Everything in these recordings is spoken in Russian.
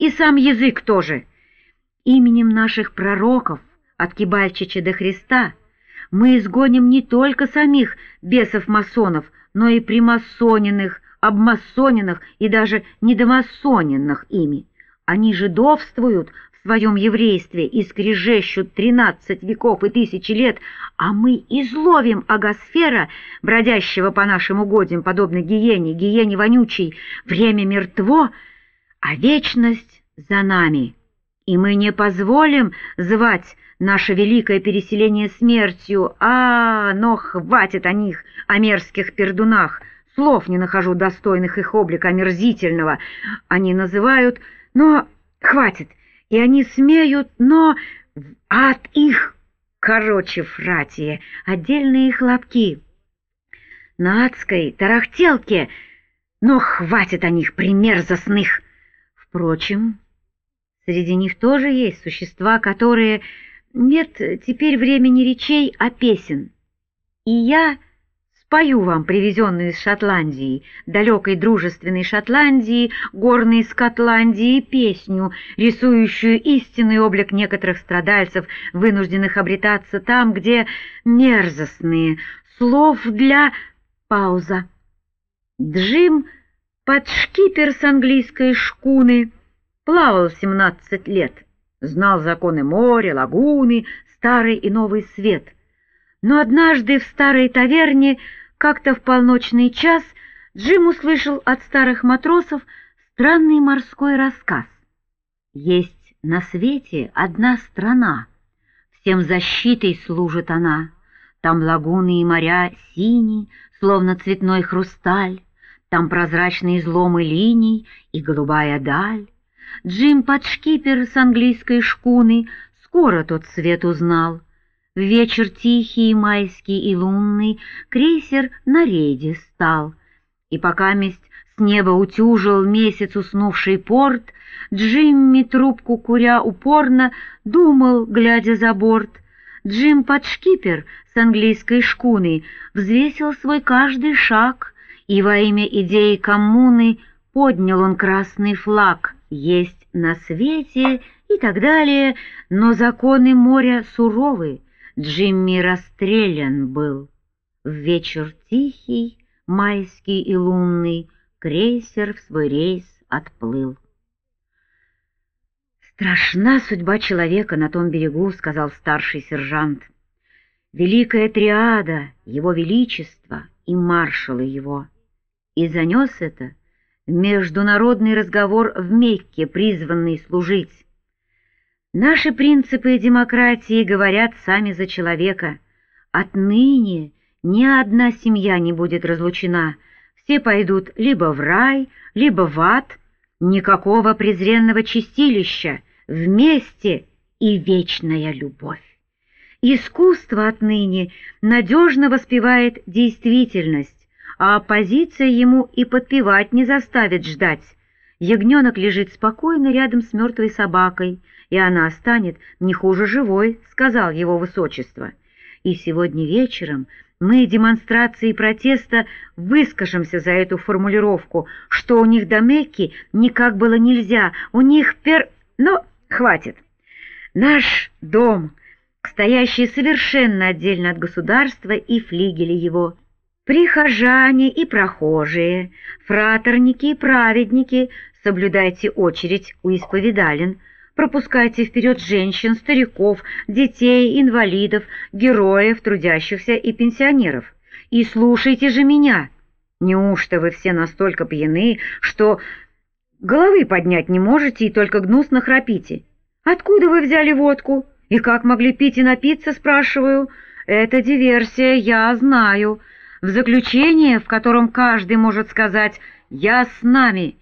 и сам язык тоже. Именем наших пророков, от Кибальчича до Христа, мы изгоним не только самих бесов-масонов, но и примасоненных, обмасоненных и даже недомасоненных ими. Они жидовствуют в своем еврействе и скрежещут 13 веков и тысячи лет, а мы изловим агосфера, бродящего по нашим угодьям, подобно гиене вонючей. Время мертво, а вечность за нами. И мы не позволим звать наше великое переселение смертью. Но хватит о них, о мерзких пердунах. Слов не нахожу достойных их облика омерзительного. Они называют, но хватит, и они смеют, но в ад их. Короче, фратья, отдельные хлопки. На адской тарахтелке, но хватит о них примерзостных. Впрочем, среди них тоже есть существа, которые... Нет теперь времени речей, а песен. И я спою вам привезенную из Шотландии, далекой дружественной Шотландии, горной Скотландии, песню, рисующую истинный облик некоторых страдальцев, вынужденных обретаться там, где мерзостные слов для... Пауза. Джим под шкипер с английской шкуны плавал 17 лет, знал законы моря, лагуны, старый и новый свет. Но однажды в старой таверне, как-то в полночный час, Джим услышал от старых матросов странный морской рассказ. Есть на свете одна страна, всем защитой служит она. Там лагуны и моря синие, словно цветной хрусталь, там прозрачные изломы линий и голубая даль. Джим под шкипер с английской шкуны скоро тот свет узнал. В вечер тихий, майский и лунный крейсер на рейде стал. И покаместь с неба утюжил месяц уснувший порт, Джимми, трубку куря упорно, думал, глядя за борт. Джим под шкипер с английской шкуны взвесил свой каждый шаг, и во имя идеи коммуны поднял он красный флаг. Есть на свете и так далее, но законы моря суровы. Джимми расстрелян был. В вечер тихий, майский и лунный крейсер в свой рейс отплыл. «Страшна судьба человека на том берегу», — сказал старший сержант. «Великая триада, его величество и маршалы его». И занес это в международный разговор в Мекке, призванный служить. Наши принципы демократии говорят сами за человека. Отныне ни одна семья не будет разлучена. Все пойдут либо в рай, либо в ад. Никакого презренного чистилища. Вместе и вечная любовь. Искусство отныне надежно воспевает действительность, а оппозиция ему и подпевать не заставит ждать. Ягненок лежит спокойно рядом с мертвой собакой, и она станет не хуже живой, сказал его высочество. И сегодня вечером мы демонстрацией протеста выскажемся за эту формулировку, что у них до Мекки никак было нельзя, у них Но хватит. Наш дом, стоящий совершенно отдельно от государства и флигеля его, прихожане и прохожие, фратерники и праведники, соблюдайте очередь у исповедален, пропускайте вперед женщин, стариков, детей, инвалидов, героев, трудящихся и пенсионеров. И слушайте же меня. Неужто вы все настолько пьяны, что головы поднять не можете и только гнусно храпите? Откуда вы взяли водку? И как могли пить и напиться, спрашиваю? Это диверсия, я знаю. В заключение, в котором каждый может сказать «Я с нами»,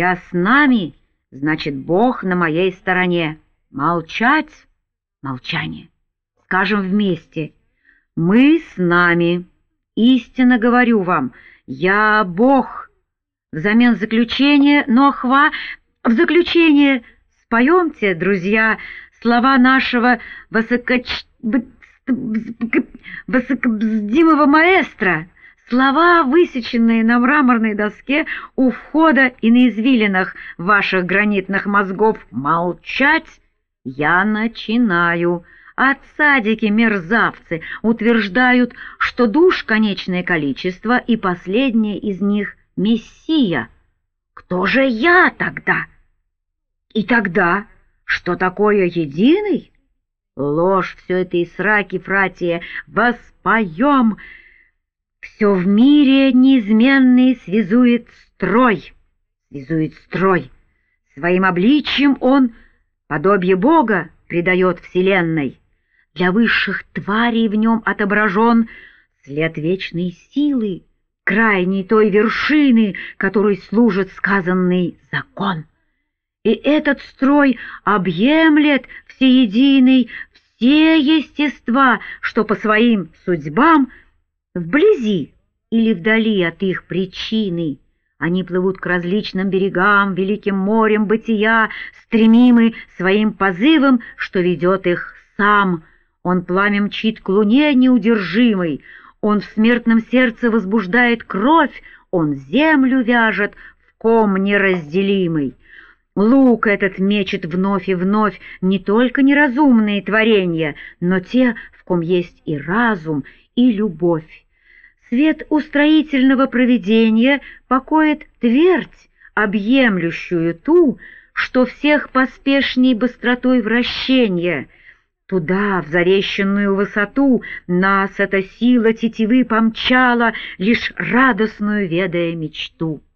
значит, Бог на моей стороне. Молчать — молчание. Скажем вместе: мы с нами. Истинно говорю вам, я Бог. Взамен заключения, в заключение споемте, друзья, слова нашего высокобздимого маэстро, Слова, высеченные на мраморной доске у входа и на извилинах ваших гранитных мозгов, молчать, я начинаю. А цадики-мерзавцы утверждают, что душ конечное количество, и последнее из них — Мессия. Кто же я тогда? И тогда, что такое единый? Ложь все это и сраки, фратия, воспоем. Все в мире неизменный связует строй. Своим обличием он подобие Бога придает вселенной. Для высших тварей в нем отображен след вечной силы, крайней той вершины, которой служит сказанный закон. И этот строй объемлет всеединый все естества, что по своим судьбам вблизи или вдали от их причины они плывут к различным берегам, великим морем бытия, стремимы своим позывом, что ведет их сам. Он пламя мчит к луне неудержимой, он в смертном сердце возбуждает кровь, он землю вяжет в ком неразделимый. Лук этот мечет вновь и вновь не только неразумные творения, но те, в ком есть и разум, и любовь. Свет устроительного провидения покоит твердь, объемлющую ту, что всех поспешней быстротой вращения. Туда, в зарещенную высоту, нас эта сила тетивы помчала, лишь радостную ведая мечту.